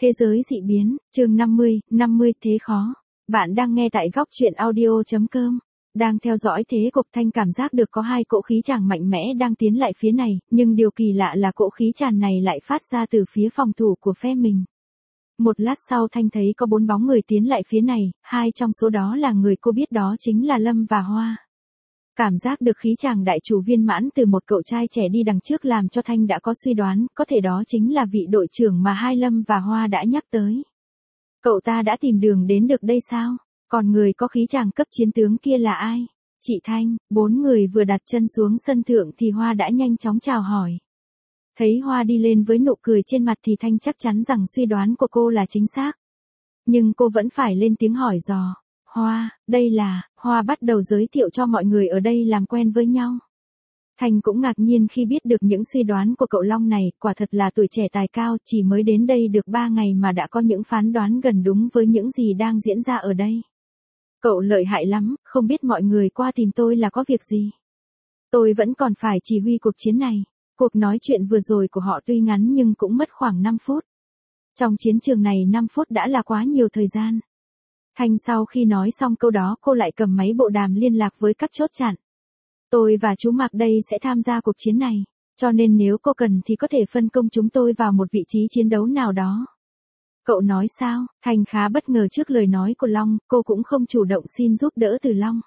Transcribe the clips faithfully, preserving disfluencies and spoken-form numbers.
Thế giới dị biến, chương năm mươi, năm mươi thế khó. Bạn đang nghe tại góc truyện audio.com. Đang theo dõi thế cục Thanh cảm giác được có hai cỗ khí tràn mạnh mẽ đang tiến lại phía này, nhưng điều kỳ lạ là cỗ khí tràn này lại phát ra từ phía phòng thủ của phe mình. Một lát sau Thanh thấy có bốn bóng người tiến lại phía này, hai trong số đó là người cô biết, đó chính là Lâm và Hoa. Cảm giác được khí chàng đại chủ viên mãn từ một cậu trai trẻ đi đằng trước làm cho Thanh đã có suy đoán, có thể đó chính là vị đội trưởng mà hai Lâm và Hoa đã nhắc tới. Cậu ta đã tìm đường đến được đây sao? Còn người có khí chàng cấp chiến tướng kia là ai? Chị Thanh. Bốn người vừa đặt chân xuống sân thượng thì Hoa đã nhanh chóng chào hỏi. Thấy Hoa đi lên với nụ cười trên mặt thì Thanh chắc chắn rằng suy đoán của cô là chính xác. Nhưng cô vẫn phải lên tiếng hỏi dò. Hoa, đây là, Hoa bắt đầu giới thiệu cho mọi người ở đây làm quen với nhau. Thanh cũng ngạc nhiên khi biết được những suy đoán của cậu Long này, quả thật là tuổi trẻ tài cao, chỉ mới đến đây được ba ngày mà đã có những phán đoán gần đúng với những gì đang diễn ra ở đây. Cậu lợi hại lắm, không biết mọi người qua tìm tôi là có việc gì. Tôi vẫn còn phải chỉ huy cuộc chiến này. Cuộc nói chuyện vừa rồi của họ tuy ngắn nhưng cũng mất khoảng năm phút. Trong chiến trường này năm phút đã là quá nhiều thời gian. Thanh sau khi nói xong câu đó cô lại cầm máy bộ đàm liên lạc với các chốt chặn. Tôi và chú Mạc đây sẽ tham gia cuộc chiến này, cho nên nếu cô cần thì có thể phân công chúng tôi vào một vị trí chiến đấu nào đó. Cậu nói sao? Thanh khá bất ngờ trước lời nói của Long, cô cũng không chủ động xin giúp đỡ từ Long.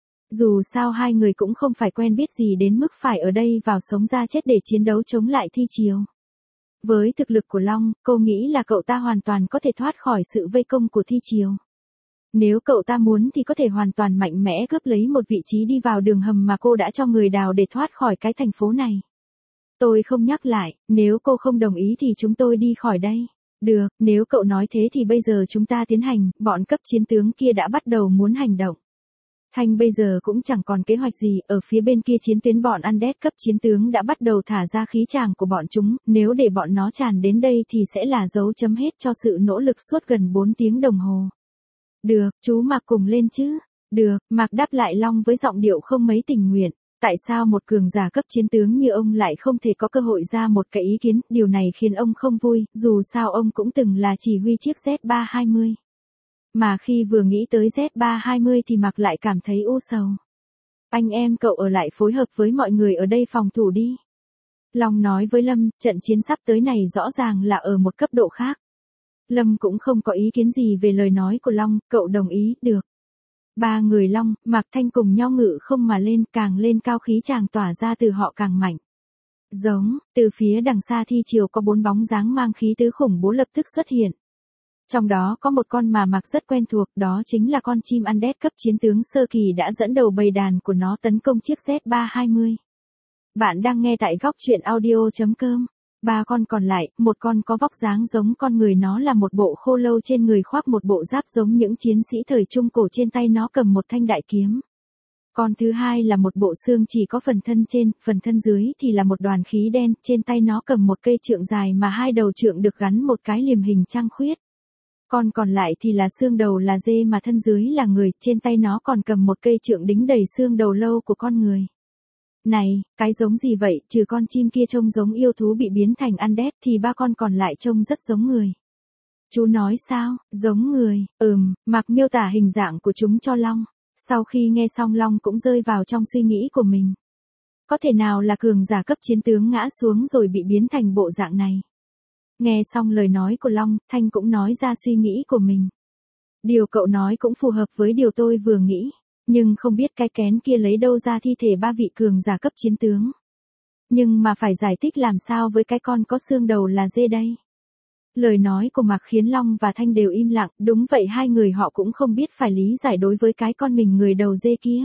Dù sao hai người cũng không phải quen biết gì đến mức phải ở đây vào sống ra chết để chiến đấu chống lại Thi Triều. Với thực lực của Long, cô nghĩ là cậu ta hoàn toàn có thể thoát khỏi sự vây công của Thi Triều. Nếu cậu ta muốn thì có thể hoàn toàn mạnh mẽ cướp lấy một vị trí đi vào đường hầm mà cô đã cho người đào để thoát khỏi cái thành phố này. Tôi không nhắc lại, nếu cô không đồng ý thì chúng tôi đi khỏi đây. Được, nếu cậu nói thế thì bây giờ chúng ta tiến hành, bọn cấp chiến tướng kia đã bắt đầu muốn hành động. Thanh bây giờ cũng chẳng còn kế hoạch gì, ở phía bên kia chiến tuyến bọn Undead cấp chiến tướng đã bắt đầu thả ra khí tràng của bọn chúng, nếu để bọn nó tràn đến đây thì sẽ là dấu chấm hết cho sự nỗ lực suốt gần bốn tiếng đồng hồ. Được, chú Mạc cùng lên chứ? Được, Mạc đáp lại Long với giọng điệu không mấy tình nguyện. Tại sao một cường giả cấp chiến tướng như ông lại không thể có cơ hội ra một cái ý kiến, điều này khiến ông không vui, dù sao ông cũng từng là chỉ huy chiếc Z ba hai mươi. Mà khi vừa nghĩ tới Z ba hai mươi thì Mạc lại cảm thấy u sầu. Anh em cậu ở lại phối hợp với mọi người ở đây phòng thủ đi. Long nói với Lâm, trận chiến sắp tới này rõ ràng là ở một cấp độ khác. Lâm cũng không có ý kiến gì về lời nói của Long, cậu đồng ý, được. Ba người Long, Mạc Thanh cùng nhau ngự không mà lên, càng lên cao khí chàng tỏa ra từ họ càng mạnh. Giống, từ phía đằng xa Thi Triều có bốn bóng dáng mang khí tứ khủng bố lập tức xuất hiện. Trong đó có một con mà Mạc rất quen thuộc, đó chính là con chim Undead cấp chiến tướng sơ kỳ đã dẫn đầu bầy đàn của nó tấn công chiếc Z ba hai mươi. Bạn đang nghe tại góc truyện audio.com. Ba con còn lại, một con có vóc dáng giống con người, nó là một bộ khô lâu trên người khoác một bộ giáp giống những chiến sĩ thời Trung Cổ, trên tay nó cầm một thanh đại kiếm. Con thứ hai là một bộ xương chỉ có phần thân trên, phần thân dưới thì là một đoàn khí đen, trên tay nó cầm một cây trượng dài mà hai đầu trượng được gắn một cái liềm hình trăng khuyết. Con còn lại thì là xương đầu là dê mà thân dưới là người, trên tay nó còn cầm một cây trượng đính đầy xương đầu lâu của con người. Này, cái giống gì vậy, trừ con chim kia trông giống yêu thú bị biến thành Undead thì ba con còn lại trông rất giống người. Chú nói sao, giống người, ừm, Mạc miêu tả hình dạng của chúng cho Long. Sau khi nghe xong Long cũng rơi vào trong suy nghĩ của mình. Có thể nào là cường giả cấp chiến tướng ngã xuống rồi bị biến thành bộ dạng này? Nghe xong lời nói của Long, Thanh cũng nói ra suy nghĩ của mình. Điều cậu nói cũng phù hợp với điều tôi vừa nghĩ. Nhưng không biết cái kén kia lấy đâu ra thi thể ba vị cường giả cấp chiến tướng. Nhưng mà phải giải thích làm sao với cái con có xương đầu là dê đây? Lời nói của Mạc khiến Long và Thanh đều im lặng, đúng vậy, hai người họ cũng không biết phải lý giải đối với cái con mình người đầu dê kia.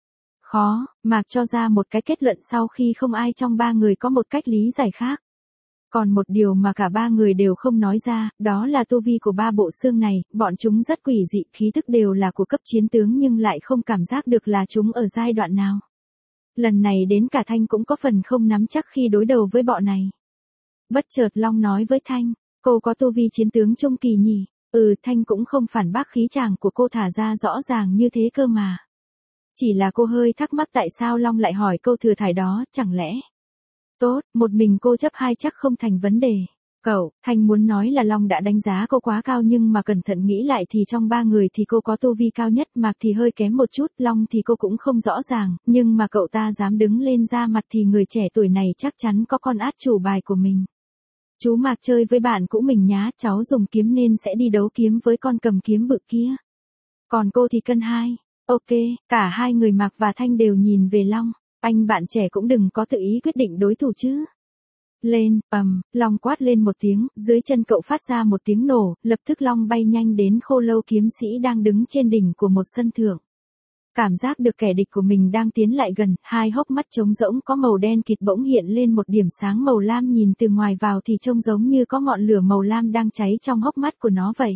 Khó, Mạc cho ra một cái kết luận sau khi không ai trong ba người có một cách lý giải khác. Còn một điều mà cả ba người đều không nói ra, đó là tu vi của ba bộ xương này, bọn chúng rất quỷ dị, khí tức đều là của cấp chiến tướng nhưng lại không cảm giác được là chúng ở giai đoạn nào. Lần này đến cả Thanh cũng có phần không nắm chắc khi đối đầu với bọn này. Bất chợt Long nói với Thanh, cô có tu vi chiến tướng trung kỳ nhỉ? Ừ, Thanh cũng không phản bác khí chàng của cô thả ra rõ ràng như thế cơ mà. Chỉ là cô hơi thắc mắc tại sao Long lại hỏi câu thừa thải đó, chẳng lẽ... Tốt, một mình cô chấp hai chắc không thành vấn đề. Cậu, Thanh muốn nói là Long đã đánh giá cô quá cao nhưng mà cẩn thận nghĩ lại thì trong ba người thì cô có tu vi cao nhất, Mạc thì hơi kém một chút, Long thì cô cũng không rõ ràng, nhưng mà cậu ta dám đứng lên ra mặt thì người trẻ tuổi này chắc chắn có con át chủ bài của mình. Chú Mạc chơi với bạn cũ mình nhá, cháu dùng kiếm nên sẽ đi đấu kiếm với con cầm kiếm bự kia. Còn cô thì cân hai. Ok, cả hai người Mạc và Thanh đều nhìn về Long. Anh bạn trẻ cũng đừng có tự ý quyết định đối thủ chứ. Lên, ầm, Long quát lên một tiếng, dưới chân cậu phát ra một tiếng nổ, lập tức Long bay nhanh đến Khô Lâu kiếm sĩ đang đứng trên đỉnh của một sân thượng. Cảm giác được kẻ địch của mình đang tiến lại gần, hai hốc mắt trống rỗng có màu đen kịt bỗng hiện lên một điểm sáng màu lam, nhìn từ ngoài vào thì trông giống như có ngọn lửa màu lam đang cháy trong hốc mắt của nó vậy.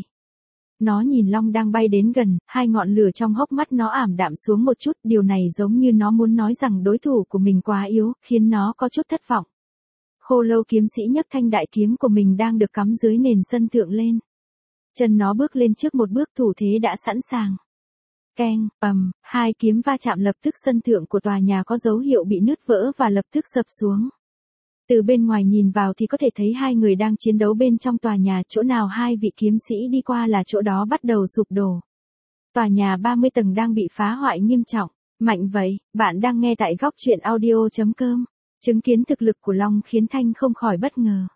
Nó nhìn Long đang bay đến gần, hai ngọn lửa trong hốc mắt nó ảm đạm xuống một chút, điều này giống như nó muốn nói rằng đối thủ của mình quá yếu, khiến nó có chút thất vọng. Khô Lâu kiếm sĩ nhấc thanh đại kiếm của mình đang được cắm dưới nền sân thượng lên. Chân nó bước lên trước một bước, thủ thế đã sẵn sàng. Keng, ầm, hai kiếm va chạm, lập tức sân thượng của tòa nhà có dấu hiệu bị nứt vỡ và lập tức sập xuống. Từ bên ngoài nhìn vào thì có thể thấy hai người đang chiến đấu bên trong tòa nhà, chỗ nào hai vị kiếm sĩ đi qua là chỗ đó bắt đầu sụp đổ. Tòa nhà ba mươi tầng đang bị phá hoại nghiêm trọng. Mạnh vậy, bạn đang nghe tại góc truyện audio chấm com. Chứng kiến thực lực của Long khiến Thanh không khỏi bất ngờ.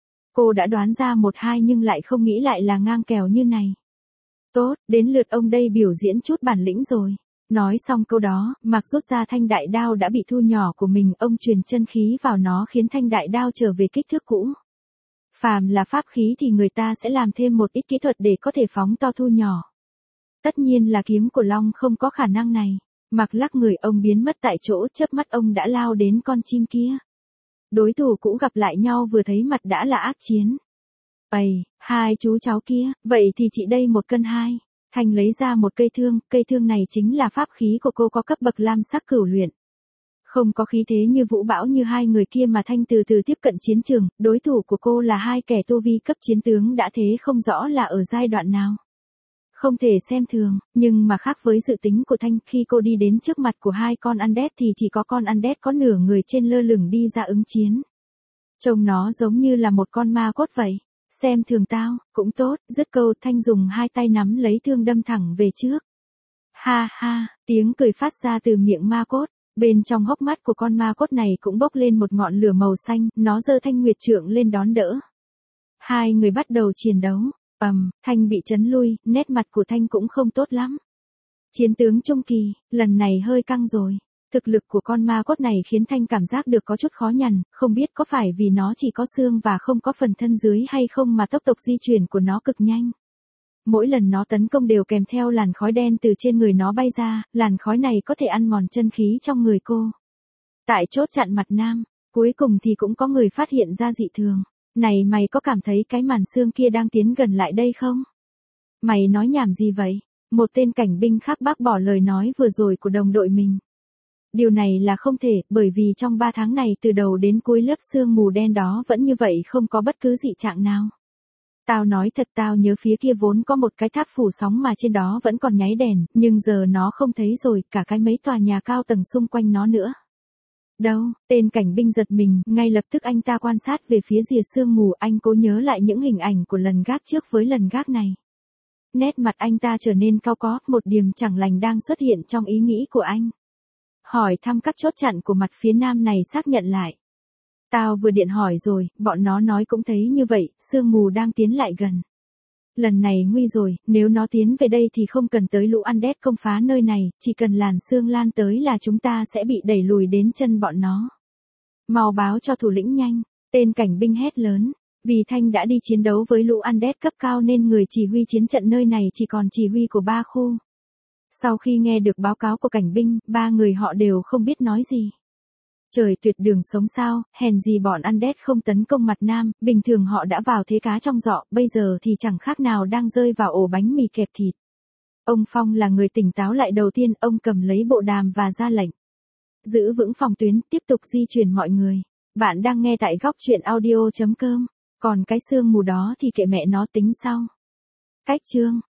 Cô đã đoán ra một hai nhưng lại không nghĩ lại là ngang kèo như này. Tốt, đến lượt ông đây biểu diễn chút bản lĩnh rồi. Nói xong câu đó, Mạc rút ra thanh đại đao đã bị thu nhỏ của mình, ông truyền chân khí vào nó khiến thanh đại đao trở về kích thước cũ. Phàm là pháp khí thì người ta sẽ làm thêm một ít kỹ thuật để có thể phóng to thu nhỏ. Tất nhiên là kiếm của Long không có khả năng này. Mạc lắc người, ông biến mất tại chỗ, chớp mắt ông đã lao đến con chim kia. Đối thủ cũ gặp lại nhau vừa thấy mặt đã là ác chiến. Ây, hai chú cháu kia, vậy thì chị đây một cân hai. Thanh lấy ra một cây thương, cây thương này chính là pháp khí của cô, có cấp bậc lam sắc cửu luyện. Không có khí thế như vũ bão như hai người kia mà Thanh từ từ tiếp cận chiến trường, đối thủ của cô là hai kẻ tu vi cấp chiến tướng đã thế không rõ là ở giai đoạn nào. Không thể xem thường, nhưng mà khác với dự tính của Thanh, khi cô đi đến trước mặt của hai con Undead thì chỉ có con Undead có nửa người trên lơ lửng đi ra ứng chiến. Trông nó giống như là một con ma cốt vậy. Xem thường tao, cũng tốt, dứt câu Thanh dùng hai tay nắm lấy thương đâm thẳng về trước. Ha ha, tiếng cười phát ra từ miệng ma cốt, bên trong hốc mắt của con ma cốt này cũng bốc lên một ngọn lửa màu xanh, nó giơ thanh nguyệt trượng lên đón đỡ. Hai người bắt đầu chiến đấu, ầm, Thanh bị chấn lui, nét mặt của Thanh cũng không tốt lắm. Chiến tướng trung kỳ, lần này hơi căng rồi. Thực lực của con ma cốt này khiến Thanh cảm giác được có chút khó nhằn, không biết có phải vì nó chỉ có xương và không có phần thân dưới hay không mà tốc độ di chuyển của nó cực nhanh. Mỗi lần nó tấn công đều kèm theo làn khói đen từ trên người nó bay ra, làn khói này có thể ăn mòn chân khí trong người cô. Tại chốt chặn mặt nam, cuối cùng thì cũng có người phát hiện ra dị thường. Này mày có cảm thấy cái màn xương kia đang tiến gần lại đây không? Mày nói nhảm gì vậy? Một tên cảnh binh khác bác bỏ lời nói vừa rồi của đồng đội mình. Điều này là không thể, bởi vì trong ba tháng này từ đầu đến cuối lớp sương mù đen đó vẫn như vậy, không có bất cứ dị trạng nào. Tao nói thật, tao nhớ phía kia vốn có một cái tháp phủ sóng mà trên đó vẫn còn nháy đèn, nhưng giờ nó không thấy rồi, cả cái mấy tòa nhà cao tầng xung quanh nó nữa. Đâu, tên cảnh binh giật mình, ngay lập tức anh ta quan sát về phía rìa sương mù, anh cố nhớ lại những hình ảnh của lần gác trước với lần gác này. Nét mặt anh ta trở nên cau có, một điểm chẳng lành đang xuất hiện trong ý nghĩ của anh. Hỏi thăm các chốt chặn của mặt phía nam này xác nhận lại. Tao vừa điện hỏi rồi, bọn nó nói cũng thấy như vậy, sương mù đang tiến lại gần. Lần này nguy rồi, nếu nó tiến về đây thì không cần tới lũ Undead công phá nơi này, chỉ cần làn sương lan tới là chúng ta sẽ bị đẩy lùi đến chân bọn nó. Mau báo cho thủ lĩnh nhanh, tên cảnh binh hét lớn. Vì Thanh đã đi chiến đấu với lũ Undead cấp cao nên người chỉ huy chiến trận nơi này chỉ còn chỉ huy của ba khu. Sau khi nghe được báo cáo của cảnh binh, ba người họ đều không biết nói gì. Trời tuyệt đường sống sao, hèn gì bọn Undead không tấn công mặt nam, bình thường họ đã vào thế cá trong giỏ, bây giờ thì chẳng khác nào đang rơi vào ổ bánh mì kẹp thịt. Ông Phong là người tỉnh táo lại đầu tiên, ông cầm lấy bộ đàm và ra lệnh. Giữ vững phòng tuyến, tiếp tục di chuyển mọi người. Bạn đang nghe tại góc truyện audio chấm com, còn cái sương mù đó thì kệ mẹ nó tính sau. Cách chương.